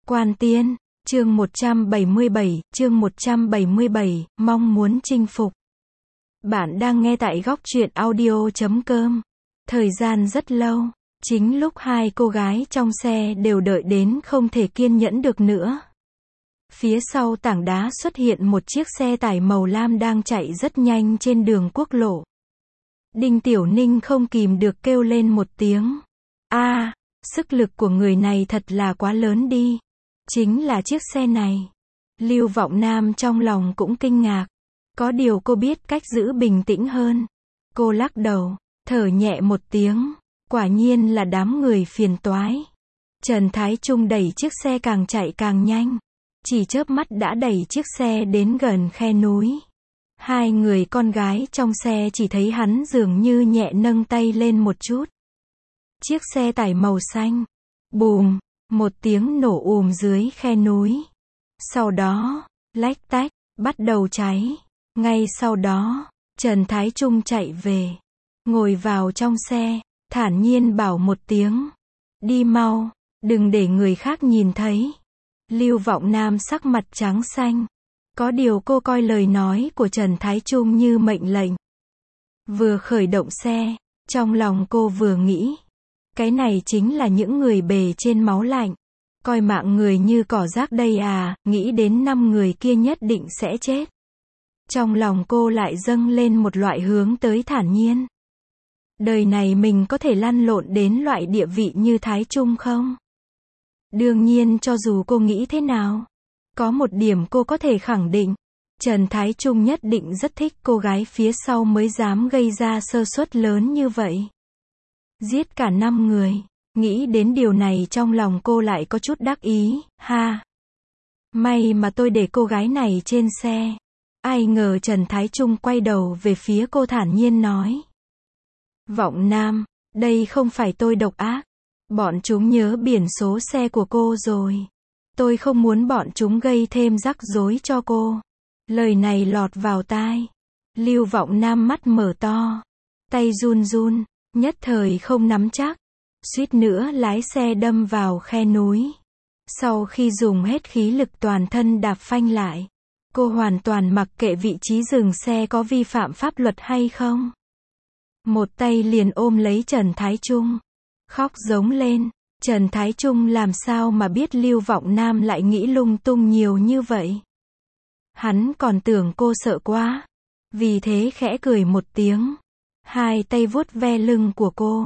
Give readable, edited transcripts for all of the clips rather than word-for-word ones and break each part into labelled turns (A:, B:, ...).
A: Quan Tiên, chương 177, mong muốn chinh phục. Bạn đang nghe tại góc truyện audio.com. Thời gian rất lâu, chính lúc hai cô gái trong xe đều đợi đến không thể kiên nhẫn được nữa. Phía sau tảng đá xuất hiện một chiếc xe tải màu lam đang chạy rất nhanh trên đường quốc lộ. Đinh Tiểu Ninh không kìm được kêu lên một tiếng. Sức lực của người này thật là quá lớn đi. Chính là chiếc xe này. Lưu Vọng Nam trong lòng cũng kinh ngạc. Có điều cô biết cách giữ bình tĩnh hơn. Cô lắc đầu, thở nhẹ một tiếng. Quả nhiên là đám người phiền toái. Trần Thái Trung đẩy chiếc xe càng chạy càng nhanh. Chỉ chớp mắt đã đẩy chiếc xe đến gần khe núi. Hai người con gái trong xe chỉ thấy hắn dường như nhẹ nâng tay lên một chút. Chiếc xe tải màu xanh. Bùm, một tiếng nổ dưới khe núi. Sau đó, lách tách, bắt đầu cháy. Ngay sau đó, Trần Thái Trung chạy về. Ngồi vào trong xe, thản nhiên bảo một tiếng. Đi mau, đừng để người khác nhìn thấy. Lưu Vọng Nam sắc mặt trắng xanh. Có điều cô coi lời nói của Trần Thái Trung như mệnh lệnh. Vừa khởi động xe, trong lòng cô vừa nghĩ. Cái này chính là những người bề trên máu lạnh. Coi mạng người như cỏ rác đây à, nghĩ đến 5 người kia nhất định sẽ chết. Trong lòng cô lại dâng lên một loại hướng tới thản nhiên. Đời này mình có thể lăn lộn đến loại địa vị như Thái Trung không? Đương nhiên cho dù cô nghĩ thế nào. Có một điểm cô có thể khẳng định. Trần Thái Trung nhất định rất thích cô gái phía sau mới dám gây ra sơ suất lớn như vậy. Giết cả 5 người. Nghĩ đến điều này trong lòng cô lại có chút đắc ý. May mà tôi để cô gái này trên xe. Ai ngờ Trần Thái Trung quay đầu về phía cô thản nhiên nói. Vọng Nam, đây không phải tôi độc ác. Bọn chúng nhớ biển số xe của cô rồi. Tôi không muốn bọn chúng gây thêm rắc rối cho cô. Lời này lọt vào tai. Lưu Vọng Nam mắt mở to. Tay run run, nhất thời không nắm chắc. Suýt nữa lái xe đâm vào khe núi. Sau khi dùng hết khí lực toàn thân đạp phanh lại. Cô hoàn toàn mặc kệ vị trí dừng xe có vi phạm pháp luật hay không. Một tay liền ôm lấy Trần Thái Trung. Khóc giống lên. Trần Thái Trung làm sao mà biết Lưu Vọng Nam lại nghĩ lung tung nhiều như vậy. Hắn còn tưởng cô sợ quá. Vì thế khẽ cười một tiếng. Hai tay vuốt ve lưng của cô.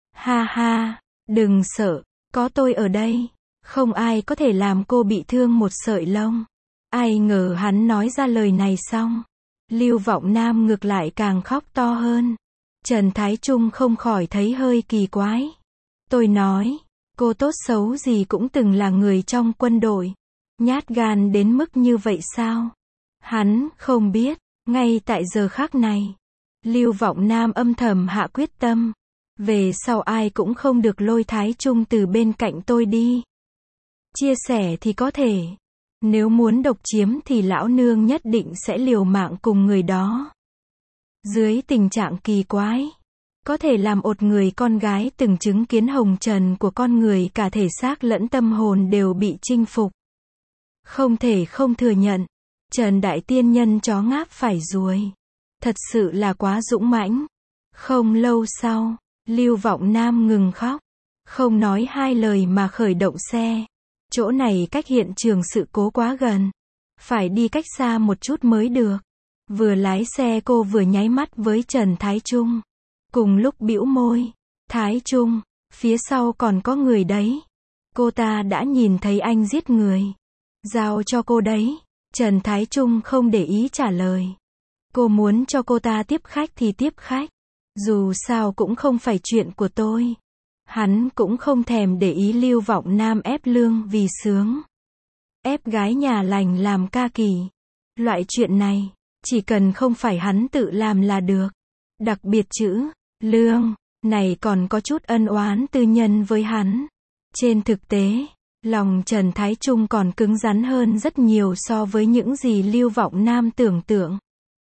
A: Đừng sợ, có tôi ở đây. Không ai có thể làm cô bị thương một sợi lông. Ai ngờ hắn nói ra lời này xong. Lưu Vọng Nam ngược lại càng khóc to hơn. Trần Thái Trung không khỏi thấy hơi kỳ quái. Tôi nói, cô tốt xấu gì cũng từng là người trong quân đội. Nhát gan đến mức như vậy sao? Hắn không biết, ngay tại giờ khắc này. Lưu Vọng Nam âm thầm hạ quyết tâm. Về sau ai cũng không được lôi Thái Trung từ bên cạnh tôi đi. Chia sẻ thì có thể. Nếu muốn độc chiếm thì lão nương nhất định sẽ liều mạng cùng người đó. Dưới tình trạng kỳ quái. Có thể làm một người con gái từng chứng kiến hồng trần của con người cả thể xác lẫn tâm hồn đều bị chinh phục. Không thể không thừa nhận. Trần Đại Tiên Nhân chó ngáp phải ruồi. Thật sự là quá dũng mãnh. Không lâu sau, Lưu Vọng Nam ngừng khóc. Không nói hai lời mà khởi động xe. Chỗ này cách hiện trường sự cố quá gần. Phải đi cách xa một chút mới được. Vừa lái xe cô vừa nháy mắt với Trần Thái Trung. Cùng lúc bĩu môi. Thái Trung, phía sau còn có người đấy. Cô ta đã nhìn thấy anh giết người. Giao cho cô đấy. Trần Thái Trung không để ý trả lời. Cô muốn cho cô ta tiếp khách thì tiếp khách. Dù sao cũng không phải chuyện của tôi. Hắn cũng không thèm để ý Lưu Vọng Nam ép lương vì sướng. Ép gái nhà lành làm ca kỳ. Loại chuyện này, chỉ cần không phải hắn tự làm là được. Đặc biệt chữ lương này còn có chút ân oán tư nhân với hắn. Trên thực tế, lòng Trần Thái Trung còn cứng rắn hơn rất nhiều so với những gì Lưu Vọng Nam tưởng tượng.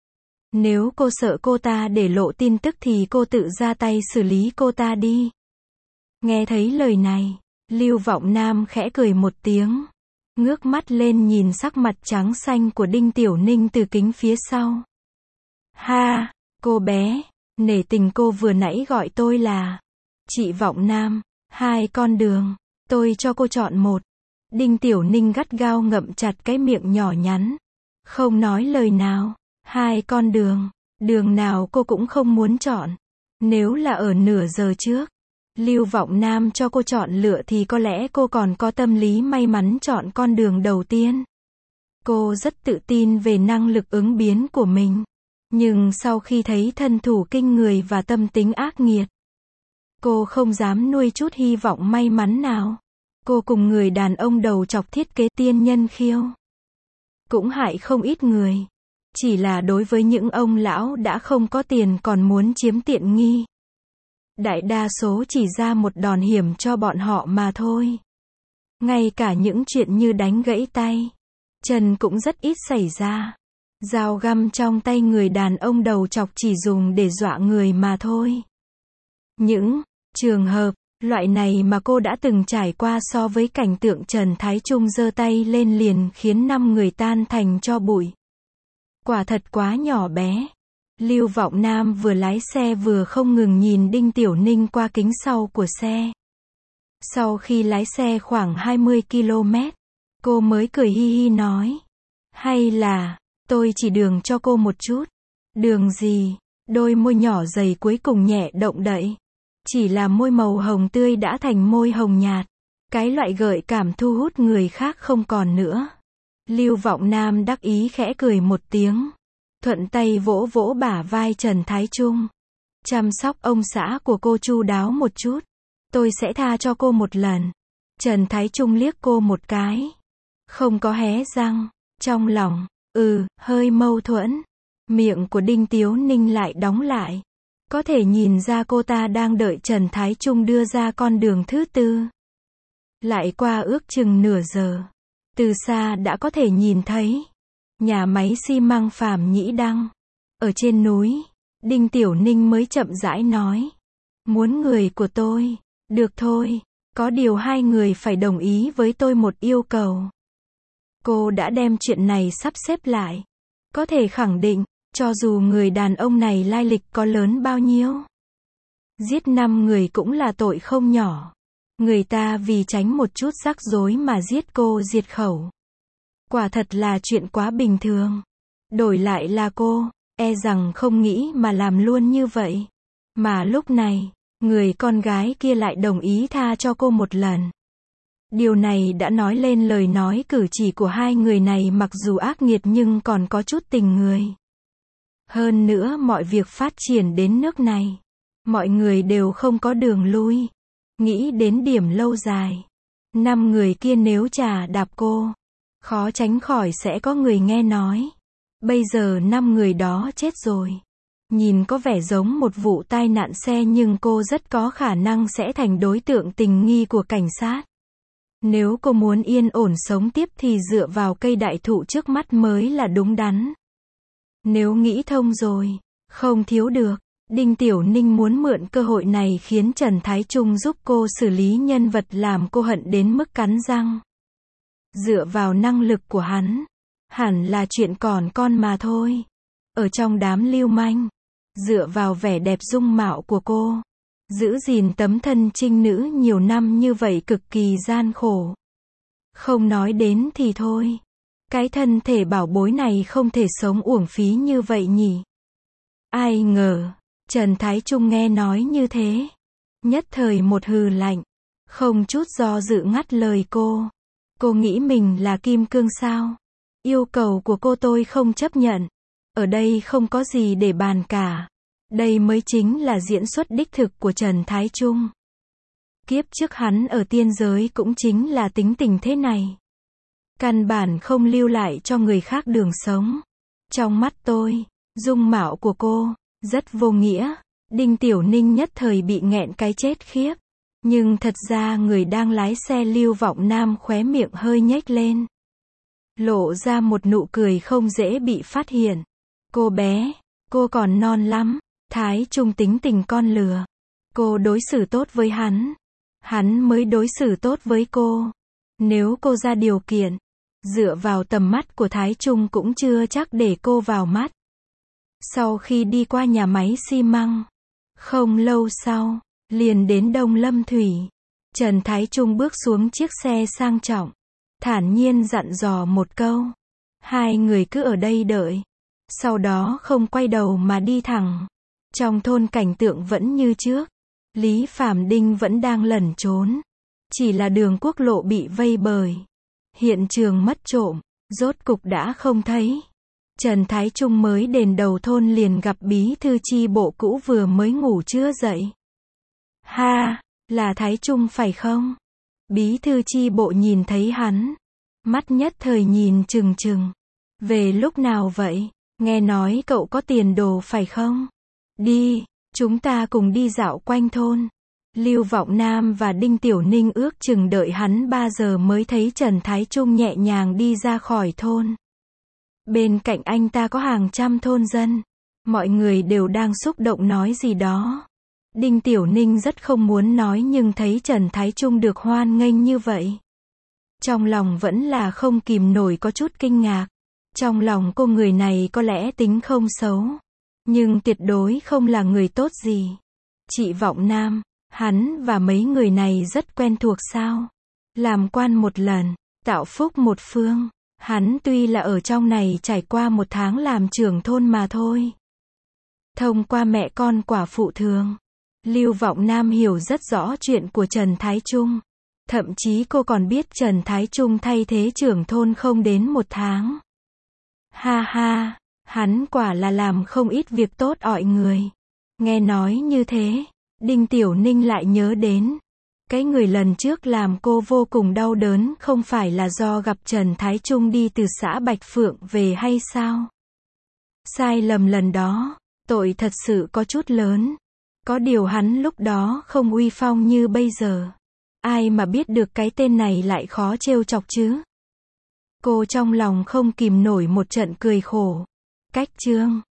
A: Nếu cô sợ cô ta để lộ tin tức thì cô tự ra tay xử lý cô ta đi. Nghe thấy lời này, Lưu Vọng Nam khẽ cười một tiếng. ngước mắt lên nhìn sắc mặt trắng xanh của Đinh Tiểu Ninh từ kính phía sau. Ha, cô bé, nể tình cô vừa nãy gọi tôi là chị Vọng Nam, 2 con đường, tôi cho cô chọn một. Đinh Tiểu Ninh gắt gao ngậm chặt cái miệng nhỏ nhắn, không nói lời nào. 2 con đường, đường nào cô cũng không muốn chọn. Nếu là ở nửa giờ trước, Lưu Vọng Nam cho cô chọn lựa thì có lẽ cô còn có tâm lý may mắn chọn con đường đầu tiên. Cô rất tự tin về năng lực ứng biến của mình. Nhưng sau khi thấy thân thủ kinh người và tâm tính ác nghiệt, cô không dám nuôi chút hy vọng may mắn nào. Cô cùng người đàn ông đầu chọc thiết kế tiên nhân khiêu cũng hại không ít người. Chỉ là đối với những ông lão đã không có tiền còn muốn chiếm tiện nghi, đại đa số chỉ ra một đòn hiểm cho bọn họ mà thôi. Ngay cả những chuyện như đánh gãy tay, chân cũng rất ít xảy ra. Dao găm trong tay người đàn ông đầu chọc chỉ dùng để dọa người mà thôi. Những trường hợp loại này mà cô đã từng trải qua so với cảnh tượng Trần Thái Trung giơ tay lên liền khiến 5 người tan thành tro bụi, quả thật quá nhỏ bé. Lưu Vọng Nam vừa lái xe vừa không ngừng nhìn Đinh Tiểu Ninh qua kính sau của xe. Sau khi lái xe khoảng 20 km, cô mới cười hi hi nói, hay là tôi chỉ đường cho cô một chút. Đường gì? Đôi môi nhỏ dày cuối cùng nhẹ động đậy. Chỉ là môi màu hồng tươi đã thành môi hồng nhạt. Cái loại gợi cảm thu hút người khác không còn nữa. Lưu Vọng Nam đắc ý khẽ cười một tiếng, thuận tay vỗ vỗ bả vai Trần Thái Trung. Chăm sóc ông xã của cô chu đáo một chút. Tôi sẽ tha cho cô một lần. Trần Thái Trung liếc cô một cái, không có hé răng. Trong lòng, hơi mâu thuẫn. Miệng của Đinh Tiếu Ninh lại đóng lại. Có thể nhìn ra cô ta đang đợi Trần Thái Trung đưa ra con đường thứ tư. Lại qua ước chừng nửa giờ, từ xa đã có thể nhìn thấy nhà máy xi măng Phàm Nhĩ Đăng. Ở trên núi, Đinh Tiểu Ninh mới chậm rãi nói, muốn người của tôi, được thôi, có điều 2 người phải đồng ý với tôi một yêu cầu. Cô đã đem chuyện này sắp xếp lại. Có thể khẳng định, cho dù người đàn ông này lai lịch có lớn bao nhiêu, giết 5 người cũng là tội không nhỏ. Người ta vì tránh một chút rắc rối mà giết cô diệt khẩu. Quả thật là chuyện quá bình thường. Đổi lại là cô, e rằng không nghĩ mà làm luôn như vậy. Mà lúc này, người con gái kia lại đồng ý tha cho cô một lần. Điều này đã nói lên lời nói cử chỉ của 2 người này mặc dù ác nghiệt nhưng còn có chút tình người. Hơn nữa mọi việc phát triển đến nước này, mọi người đều không có đường lui. Nghĩ đến điểm lâu dài, 5 người kia nếu chà đạp cô, khó tránh khỏi sẽ có người nghe nói. Bây giờ 5 người đó chết rồi. Nhìn có vẻ giống một vụ tai nạn xe nhưng cô rất có khả năng sẽ thành đối tượng tình nghi của cảnh sát. Nếu cô muốn yên ổn sống tiếp thì dựa vào cây đại thụ trước mắt mới là đúng đắn. Nếu nghĩ thông rồi, không thiếu được. Đinh Tiểu Ninh muốn mượn cơ hội này khiến Trần Thái Trung giúp cô xử lý nhân vật làm cô hận đến mức cắn răng. Dựa vào năng lực của hắn, hẳn là chuyện còn con mà thôi. Ở trong đám lưu manh, dựa vào vẻ đẹp dung mạo của cô, giữ gìn tấm thân trinh nữ nhiều năm như vậy cực kỳ gian khổ. Không nói đến thì thôi. Cái thân thể bảo bối này không thể sống uổng phí như vậy nhỉ. Ai ngờ, Trần Thái Trung nghe nói như thế, nhất thời một hừ lạnh, không chút do dự ngắt lời cô. Cô nghĩ mình là kim cương sao? Yêu cầu của cô tôi không chấp nhận. Ở đây không có gì để bàn cả. Đây mới chính là diễn xuất đích thực của Trần Thái Trung. Kiếp trước hắn ở tiên giới cũng chính là tính tình thế này. Căn bản không lưu lại cho người khác đường sống. Trong mắt tôi, dung mạo của cô rất vô nghĩa. Đinh Tiểu Ninh nhất thời bị nghẹn cái chết khiếp. Nhưng thật ra người đang lái xe Lưu Vọng Nam khóe miệng hơi nhếch lên, lộ ra một nụ cười không dễ bị phát hiện. Cô bé, cô còn non lắm. Thái Trung tính tình con lừa. Cô đối xử tốt với hắn, hắn mới đối xử tốt với cô. Nếu cô ra điều kiện, Dựa vào tầm mắt của Thái Trung cũng chưa chắc để cô vào mắt. Sau khi đi qua nhà máy xi măng, không lâu sau, liền đến Đông Lâm Thủy. Trần Thái Trung bước xuống chiếc xe sang trọng, thản nhiên dặn dò một câu. Hai người cứ ở đây đợi. Sau đó không quay đầu mà đi thẳng. Trong thôn cảnh tượng vẫn như trước. Lý Phàm Đinh vẫn đang lẩn trốn. Chỉ là đường quốc lộ bị vây bời. Hiện trường mất trộm, rốt cục đã không thấy. Trần Thái Trung mới đền đầu thôn liền gặp bí thư chi bộ cũ vừa mới ngủ chưa dậy. Ha, là Thái Trung phải không? Bí thư chi bộ nhìn thấy hắn. Mắt nhất thời nhìn trừng trừng. Về lúc nào vậy? Nghe nói cậu có tiền đồ phải không? Đi, chúng ta cùng đi dạo quanh thôn. Lưu Vọng Nam và Đinh Tiểu Ninh ước chừng đợi hắn 3 giờ mới thấy Trần Thái Trung nhẹ nhàng đi ra khỏi thôn. Bên cạnh anh ta có hàng trăm thôn dân. Mọi người đều đang xúc động nói gì đó. Đinh Tiểu Ninh rất không muốn nói nhưng thấy Trần Thái Trung được hoan nghênh như vậy. Trong lòng vẫn là không kìm nổi có chút kinh ngạc. Trong lòng cô người này có lẽ tính không xấu. Nhưng tuyệt đối không là người tốt gì. Chị Vọng Nam, hắn và mấy người này rất quen thuộc sao? Làm quan một lần, tạo phúc một phương. Hắn tuy là ở trong này trải qua 1 tháng làm trưởng thôn mà thôi. Thông qua mẹ con quả phụ thường, Lưu Vọng Nam hiểu rất rõ chuyện của Trần Thái Trung. Thậm chí cô còn biết Trần Thái Trung thay thế trưởng thôn không đến 1 tháng. Ha ha, hắn quả là làm không ít việc tốt ọi người. Nghe nói như thế, Đinh Tiểu Ninh lại nhớ đến. Cái người lần trước làm cô vô cùng đau đớn không phải là do gặp Trần Thái Trung đi từ xã Bạch Phượng về hay sao? Sai lầm lần đó, tội thật sự có chút lớn. Có điều hắn lúc đó không uy phong như bây giờ. Ai mà biết được cái tên này lại khó trêu chọc chứ? Cô trong lòng không kìm nổi một trận cười khổ. Cách chương